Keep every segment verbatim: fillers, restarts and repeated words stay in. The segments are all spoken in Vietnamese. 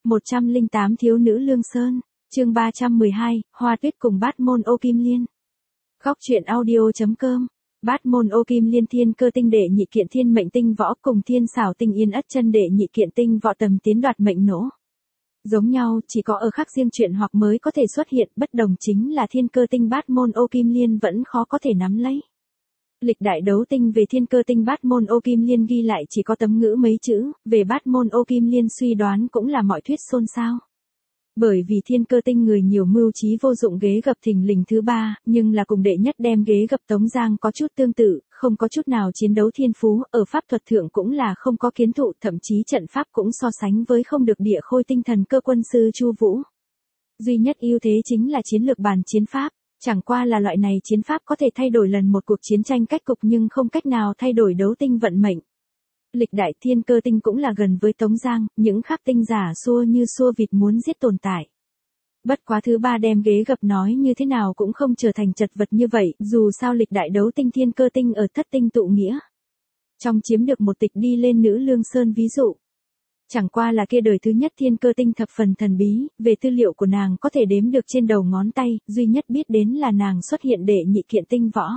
một trăm lẻ tám Thiếu nữ Lương Sơn, chương ba trăm mười hai, Hoa Tuyết cùng Bát Môn Ô Kim Liên. Góc truyện audio.com. Bát Môn Ô Kim Liên thiên cơ tinh đệ nhị kiện thiên mệnh tinh võ cùng thiên xảo tinh yên ất chân đệ nhị kiện tinh võ tầm tiến đoạt mệnh nỗ. Giống nhau, chỉ có ở khác riêng chuyện hoặc mới có thể xuất hiện, bất đồng chính là thiên cơ tinh Bát Môn Ô Kim Liên vẫn khó có thể nắm lấy. Lịch đại đấu tinh về thiên cơ tinh Bát Môn Ô Kim Liên ghi lại chỉ có tấm ngữ mấy chữ, về Bát Môn Ô Kim Liên suy đoán cũng là mọi thuyết xôn xao. Bởi vì thiên cơ tinh người nhiều mưu trí vô dụng ghế gập thình lình thứ ba, nhưng là cùng đệ nhất đem ghế gập Tống Giang có chút tương tự, không có chút nào chiến đấu thiên phú, ở pháp thuật thượng cũng là không có kiến thụ, thậm chí trận pháp cũng so sánh với không được địa khôi tinh thần cơ quân sư Chu Vũ. Duy nhất ưu thế chính là chiến lược bàn chiến pháp, chẳng qua là loại này chiến pháp có thể thay đổi lần một cuộc chiến tranh cách cục nhưng không cách nào thay đổi đấu tinh vận mệnh. Lịch đại thiên cơ tinh cũng là gần với Tống Giang, những khác tinh giả xua như xua vịt muốn giết tồn tại. Bất quá thứ ba đem ghế gập nói như thế nào cũng không trở thành chật vật như vậy, dù sao lịch đại đấu tinh thiên cơ tinh ở thất tinh tụ nghĩa. Trong chiếm được một tịch đi lên nữ Lương Sơn ví dụ. Chẳng qua là kia đời thứ nhất thiên cơ tinh thập phần thần bí, về tư liệu của nàng có thể đếm được trên đầu ngón tay, duy nhất biết đến là nàng xuất hiện đệ nhị kiện tinh võ.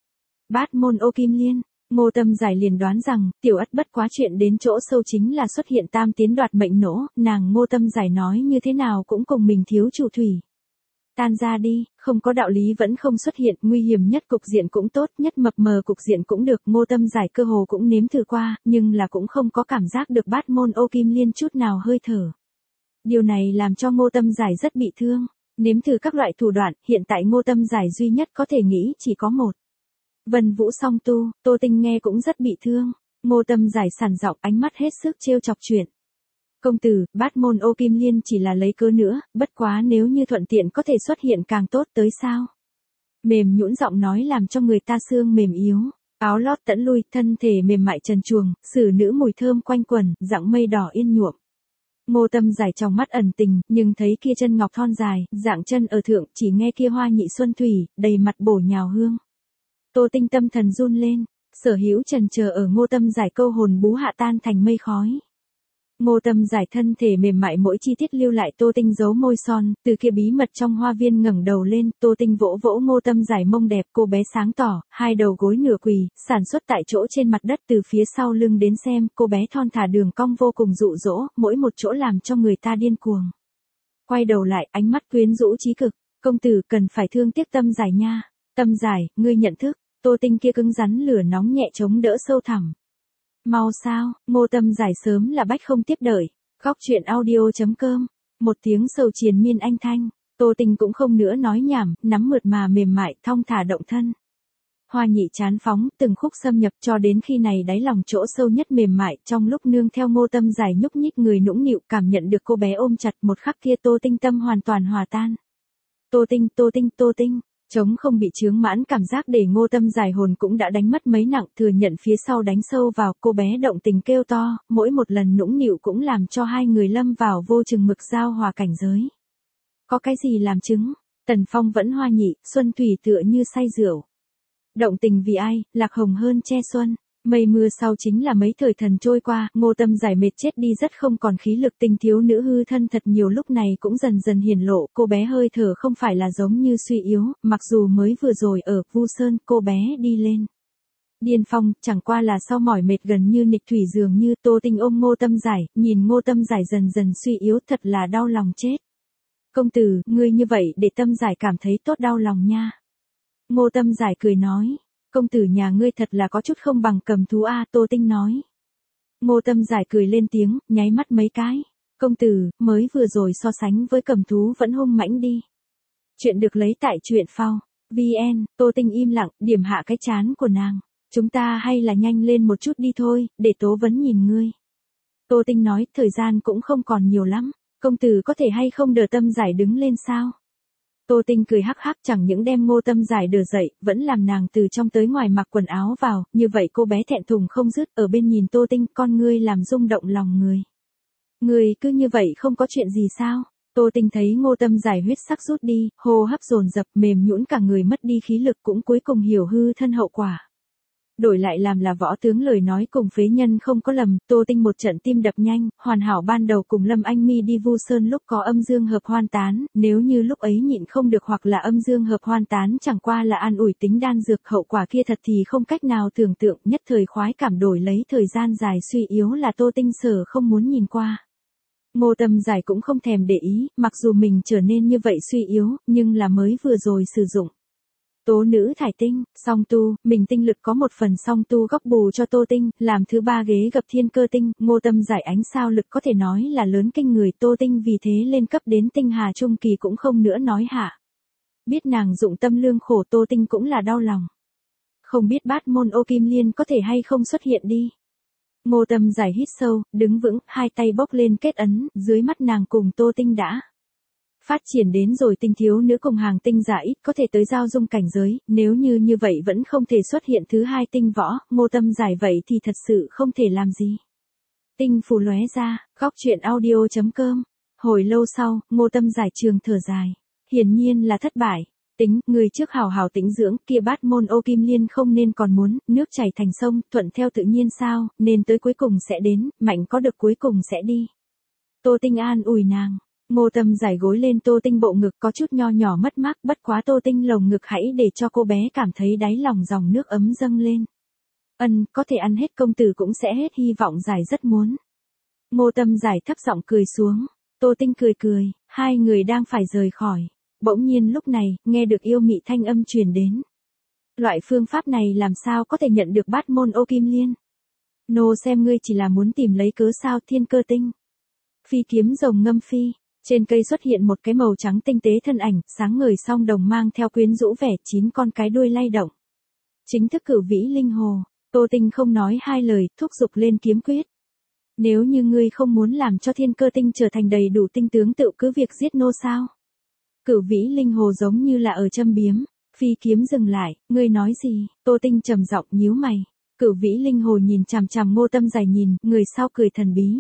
Bát Môn Ô Kim Liên. Ngô Tâm Giải liền đoán rằng, tiểu ất bất quá chuyện đến chỗ sâu chính là xuất hiện tam tiến đoạt mệnh nỗ, nàng Ngô Tâm Giải nói như thế nào cũng cùng mình thiếu chủ thủy. Tan ra đi, không có đạo lý vẫn không xuất hiện, nguy hiểm nhất cục diện cũng tốt, nhất mập mờ cục diện cũng được, Ngô Tâm Giải cơ hồ cũng nếm thử qua, nhưng là cũng không có cảm giác được Bát Môn Ô Kim Liên chút nào hơi thở. Điều này làm cho Ngô Tâm Giải rất bị thương, nếm thử các loại thủ đoạn, hiện tại Ngô Tâm Giải duy nhất có thể nghĩ chỉ có một. Vân Vũ song tu, Tô Tinh nghe cũng rất bị thương, Ngô Tâm Giải sẵn giọng ánh mắt hết sức trêu chọc chuyện. Công tử, Bát Môn Ô Kim Liên chỉ là lấy cớ nữa, bất quá nếu như thuận tiện có thể xuất hiện càng tốt tới sao. Mềm nhũn giọng nói làm cho người ta xương mềm yếu, áo lót tẫn lui, thân thể mềm mại trần truồng, xử nữ mùi thơm quanh quần, dạng mây đỏ yên nhuộm. Ngô Tâm Giải trong mắt ẩn tình, nhưng thấy kia chân ngọc thon dài, dạng chân ở thượng, chỉ nghe kia hoa nhị xuân thủy, đầy mặt bổ nhào hương. Tô Tinh tâm thần run lên, sở hữu trần chờ ở Ngô Tâm Giải câu hồn bú hạ tan thành mây khói. Ngô Tâm Giải thân thể mềm mại mỗi chi tiết lưu lại Tô Tinh giấu môi son, từ kia bí mật trong hoa viên ngẩng đầu lên, Tô Tinh vỗ vỗ Ngô Tâm Giải mông đẹp, cô bé sáng tỏ, hai đầu gối nửa quỳ, sản xuất tại chỗ trên mặt đất từ phía sau lưng đến xem, cô bé thon thả đường cong vô cùng dụ dỗ, mỗi một chỗ làm cho người ta điên cuồng. Quay đầu lại, ánh mắt quyến rũ trí cực, công tử cần phải thương tiếc Tâm Giải nha, Tâm Giải, ngươi nhận thức. Tô Tinh kia cứng rắn lửa nóng nhẹ chống đỡ sâu thẳm. Mau sao, Ngô Tâm Giải sớm là bách không tiếp đợi. Góc truyện audio.com. Một tiếng sầu triền miên anh thanh. Tô Tinh cũng không nữa nói nhảm, nắm mượt mà mềm mại, thong thả động thân. Hoa nhị chán phóng, từng khúc xâm nhập cho đến khi này đáy lòng chỗ sâu nhất mềm mại, trong lúc nương theo Ngô Tâm Giải nhúc nhích người nũng nịu cảm nhận được cô bé ôm chặt một khắc kia Tô Tinh tâm hoàn toàn hòa tan. Tô Tinh, Tô Tinh, Tô Tinh. Chống không bị chướng mãn cảm giác để Ngô Tâm Giải hồn cũng đã đánh mất mấy nặng, thừa nhận phía sau đánh sâu vào, cô bé động tình kêu to, mỗi một lần nũng nịu cũng làm cho hai người lâm vào vô chừng mực giao hòa cảnh giới. Có cái gì làm chứng? Tần Phong vẫn hoa nhị, xuân thủy tựa như say rượu. Động tình vì ai, lạc hồng hơn che xuân. Mây mưa sau chính là mấy thời thần trôi qua, Ngô Tâm Giải mệt chết đi rất không còn khí lực, tinh thiếu nữ hư thân thật nhiều lúc này cũng dần dần hiển lộ, cô bé hơi thở không phải là giống như suy yếu, mặc dù mới vừa rồi ở Vu Sơn cô bé đi lên. Điên phong, chẳng qua là sau mỏi mệt gần như nịch thủy dường như. Tô Tinh ôm Ngô Tâm Giải, nhìn Ngô Tâm Giải dần dần suy yếu thật là đau lòng chết. Công tử, ngươi như vậy để Tâm Giải cảm thấy tốt đau lòng nha. Ngô Tâm Giải cười nói. Công tử nhà ngươi thật là có chút không bằng cầm thú a, Tô Tinh nói. Ngô Tâm Giải cười lên tiếng, nháy mắt mấy cái. Công tử, mới vừa rồi so sánh với cầm thú vẫn hung mãnh đi. Chuyện được lấy tại truyện phao. vn, Tô Tinh im lặng, điểm hạ cái chán của nàng. Chúng ta hay là nhanh lên một chút đi thôi, để Tố Vấn nhìn ngươi. Tô Tinh nói, thời gian cũng không còn nhiều lắm. Công tử có thể hay không đỡ Tâm Giải đứng lên sao? Tô Tinh cười hắc hắc, chẳng những đem Ngô Tâm Giải đỡ dậy, vẫn làm nàng từ trong tới ngoài mặc quần áo vào, như vậy cô bé thẹn thùng không dứt, ở bên nhìn Tô Tinh, con ngươi làm rung động lòng người. Người cứ như vậy không có chuyện gì sao? Tô Tinh thấy Ngô Tâm Giải huyết sắc rút đi, hô hấp dồn dập, mềm nhũn cả người mất đi khí lực, cũng cuối cùng hiểu hư thân hậu quả. Đổi lại làm là võ tướng lời nói cùng phế nhân không có lầm, Tô Tinh một trận tim đập nhanh, hoàn hảo ban đầu cùng Lâm Anh Mi đi Vu Sơn lúc có âm dương hợp hoan tán, nếu như lúc ấy nhịn không được hoặc là âm dương hợp hoan tán chẳng qua là an ủi tính đan dược, hậu quả kia thật thì không cách nào tưởng tượng, nhất thời khoái cảm đổi lấy thời gian dài suy yếu là Tô Tinh sở không muốn nhìn qua. Ngô Tâm Giải cũng không thèm để ý, mặc dù mình trở nên như vậy suy yếu, nhưng là mới vừa rồi sử dụng. Tố nữ thải tinh, song tu, mình tinh lực có một phần song tu góc bù cho Tô Tinh, làm thứ ba ghế gặp thiên cơ tinh, Ngô Tâm Giải ánh sao lực có thể nói là lớn kinh người, Tô Tinh vì thế lên cấp đến tinh hà trung kỳ cũng không nữa nói hạ. Biết nàng dụng tâm lương khổ, Tô Tinh cũng là đau lòng. Không biết bát môn ô kim liên có thể hay không xuất hiện đi. Ngô Tâm Giải hít sâu, đứng vững, hai tay bốc lên kết ấn, dưới mắt nàng cùng Tô Tinh đã phát triển đến rồi tinh thiếu nữ cùng hàng tinh giả ít có thể tới giao dung cảnh giới, nếu như như vậy vẫn không thể xuất hiện thứ hai tinh võ, Ngô Tâm Giải vậy thì thật sự không thể làm gì. Tinh phù lóe ra, góc truyện audio chấm com. Hồi lâu sau, Ngô Tâm Giải trường thở dài. Hiển nhiên là thất bại. Tính, người trước hào hào tĩnh dưỡng, kia bát môn ô kim liên không nên còn muốn, nước chảy thành sông, thuận theo tự nhiên sao, nên tới cuối cùng sẽ đến, mạnh có được cuối cùng sẽ đi. Tô Tinh an ủi nàng. Ngô Tâm Giải gối lên Tô Tinh bộ ngực có chút nho nhỏ mất mát, bất quá Tô Tinh lồng ngực hãy để cho cô bé cảm thấy đáy lòng dòng nước ấm dâng lên. Ân, có thể ăn hết công tử cũng sẽ hết, hy vọng Giải rất muốn. Ngô Tâm Giải thấp giọng cười xuống. Tô Tinh cười cười, hai người đang phải rời khỏi. Bỗng nhiên lúc này, nghe được yêu mị thanh âm truyền đến. Loại phương pháp này làm sao có thể nhận được bát môn ô kim liên? Nô xem ngươi chỉ là muốn tìm lấy cớ sao, thiên cơ tinh. Phi kiếm rồng ngâm phi. Trên cây xuất hiện một cái màu trắng tinh tế thân ảnh, sáng ngời song đồng mang theo quyến rũ vẻ, chín con cái đuôi lay động. Chính thức Cửu Vĩ Linh Hồ. Tô Tinh không nói hai lời, thúc giục lên kiếm quyết. Nếu như ngươi không muốn làm cho thiên cơ tinh trở thành đầy đủ tinh tướng tự cứ việc giết nô sao? Cửu Vĩ Linh Hồ giống như là ở châm biếm. Phi kiếm dừng lại, ngươi nói gì? Tô Tinh trầm giọng nhíu mày. Cửu Vĩ Linh Hồ nhìn chằm chằm Ngô Tâm Giải nhìn, người sau cười thần bí.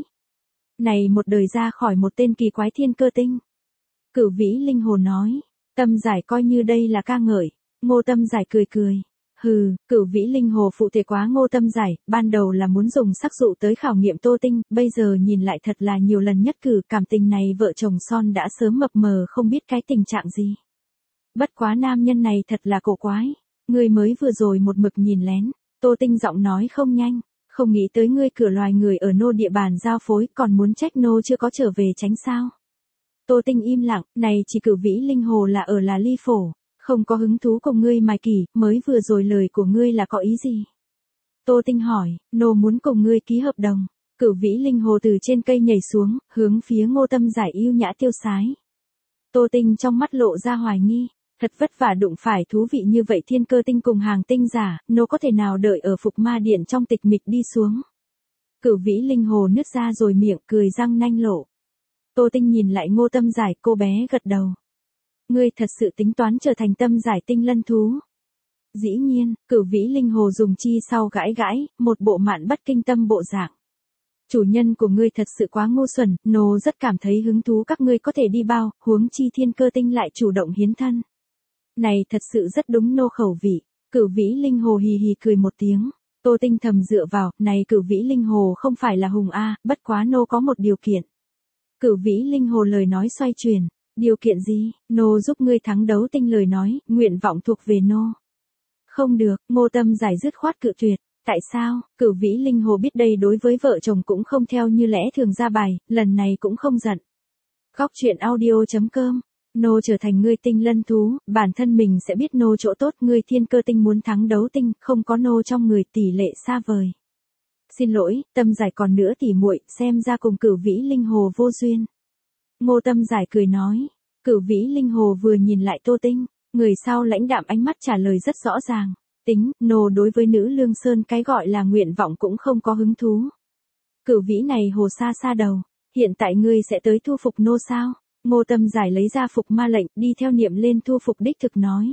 Này một đời ra khỏi một tên kỳ quái thiên cơ tinh. Cửu Vĩ Linh Hồ nói. Tâm Giải coi như đây là ca ngợi. Ngô Tâm Giải cười cười. Hừ, Cửu Vĩ Linh Hồ phụ thể quá Ngô Tâm Giải, ban đầu là muốn dùng sắc dụ tới khảo nghiệm Tô Tinh, bây giờ nhìn lại thật là nhiều lần nhất cử, cảm tình này vợ chồng son đã sớm mập mờ không biết cái tình trạng gì. Bất quá nam nhân này thật là cổ quái. Ngươi mới vừa rồi một mực nhìn lén. Tô Tinh giọng nói không nhanh. Không nghĩ tới ngươi cửa loài người ở nô địa bàn giao phối, còn muốn trách nô chưa có trở về tránh sao. Tô Tinh im lặng, này chỉ Cửu Vĩ Linh Hồ là ở là ly phổ, không có hứng thú cùng ngươi mài kỷ, mới vừa rồi lời của ngươi là có ý gì? Tô Tinh hỏi, nô muốn cùng ngươi ký hợp đồng. Cửu Vĩ Linh Hồ từ trên cây nhảy xuống, hướng phía Ngô Tâm Giải yêu nhã tiêu sái. Tô Tinh trong mắt lộ ra hoài nghi. Thật vất vả đụng phải thú vị như vậy thiên cơ tinh cùng hàng tinh giả, nô có thể nào đợi ở phục ma điện trong tịch mịch đi xuống. Cửu Vĩ Linh Hồ nứt ra rồi miệng cười răng nanh lộ. Tô Tinh nhìn lại Ngô Tâm Giải, cô bé gật đầu. Ngươi thật sự tính toán trở thành Tâm Giải tinh lân thú. Dĩ nhiên, Cửu Vĩ Linh Hồ dùng chi sau gãi gãi, một bộ mạn bất kinh tâm bộ dạng. Chủ nhân của ngươi thật sự quá ngu xuẩn, nô rất cảm thấy hứng thú các ngươi có thể đi bao, huống chi thiên cơ tinh lại chủ động hiến thân. Này thật sự rất đúng nô khẩu vị. Cửu Vĩ Linh Hồ hì hì cười một tiếng. Tô Tinh thầm dựa vào, này Cửu Vĩ Linh Hồ không phải là hùng a, bất quá nô có một điều kiện. Cửu Vĩ Linh Hồ lời nói xoay chuyển. Điều kiện gì? Nô giúp ngươi thắng đấu tinh lời nói, nguyện vọng thuộc về nô. Không được, Ngô Tâm Giải dứt khoát cự tuyệt. Tại sao? Cửu Vĩ Linh Hồ biết đây đối với vợ chồng cũng không theo như lẽ thường ra bài, lần này cũng không giận. Góc truyện audio chấm com. Nô trở thành ngươi tinh lân thú, bản thân mình sẽ biết nô chỗ tốt, ngươi thiên cơ tinh muốn thắng đấu tinh, không có nô trong người tỷ lệ xa vời. Xin lỗi, Tâm Giải còn nữa tỉ muội, xem ra cùng Cửu Vĩ Linh Hồ vô duyên. Ngô Tâm Giải cười nói. Cửu Vĩ Linh Hồ vừa nhìn lại Tô Tinh, người sau lãnh đạm ánh mắt trả lời rất rõ ràng. Tính, nô đối với nữ lương sơn cái gọi là nguyện vọng cũng không có hứng thú. Cửu Vĩ này hồ xa xa đầu, hiện tại ngươi sẽ tới thu phục nô sao? Ngô Tâm Giải lấy ra phục ma lệnh, đi theo niệm lên thu phục đích thực nói.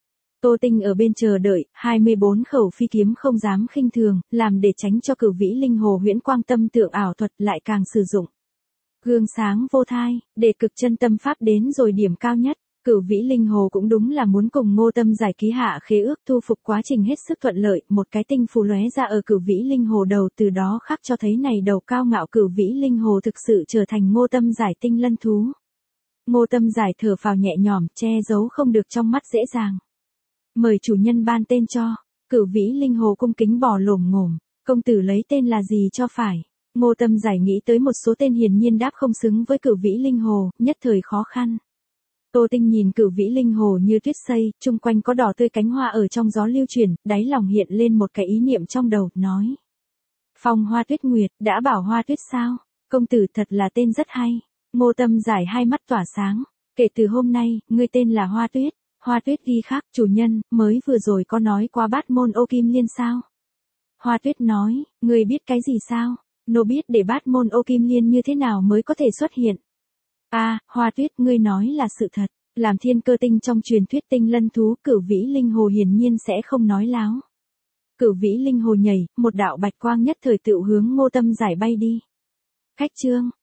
Tô Tinh ở bên chờ đợi, hai mươi bốn khẩu phi kiếm không dám khinh thường, làm để tránh cho Cửu Vĩ Linh Hồ huyễn quang tâm tượng ảo thuật lại càng sử dụng. Gương sáng vô thai, để cực chân tâm pháp đến rồi điểm cao nhất. Cửu Vĩ Linh Hồ cũng đúng là muốn cùng Ngô Tâm Giải ký hạ khế ước, thu phục quá trình hết sức thuận lợi, một cái tinh phù lóe ra ở Cửu Vĩ Linh Hồ đầu, từ đó khắc cho thấy này đầu cao ngạo Cửu Vĩ Linh Hồ thực sự trở thành Ngô Tâm Giải tinh lân thú. Ngô Tâm Giải thở phào nhẹ nhõm, che giấu không được trong mắt dễ dàng. Mời chủ nhân ban tên cho. Cửu Vĩ Linh Hồ cung kính bò lổm ngổm, công tử lấy tên là gì cho phải? Ngô Tâm Giải nghĩ tới một số tên hiển nhiên đáp không xứng với Cửu Vĩ Linh Hồ, nhất thời khó khăn. Tô Tinh nhìn Cửu Vĩ Linh Hồ như tuyết xây, chung quanh có đỏ tươi cánh hoa ở trong gió lưu chuyển, đáy lòng hiện lên một cái ý niệm trong đầu, nói. Phong Hoa Tuyết Nguyệt, đã bảo Hoa Tuyết sao? Công tử thật là tên rất hay. Ngô Tâm Giải hai mắt tỏa sáng. Kể từ hôm nay, ngươi tên là Hoa Tuyết. Hoa Tuyết ghi khác, chủ nhân, mới vừa rồi có nói qua bát môn ô kim liên sao? Hoa Tuyết nói, ngươi biết cái gì sao? Nô biết để bát môn ô kim liên như thế nào mới có thể xuất hiện. À, Hoa Tuyết, ngươi nói là sự thật. Làm thiên cơ tinh trong truyền thuyết tinh lân thú, Cửu Vĩ Linh Hồ hiển nhiên sẽ không nói láo. Cửu Vĩ Linh Hồ nhảy, một đạo bạch quang nhất thời tự hướng Ngô Tâm Giải bay đi. Khách trương,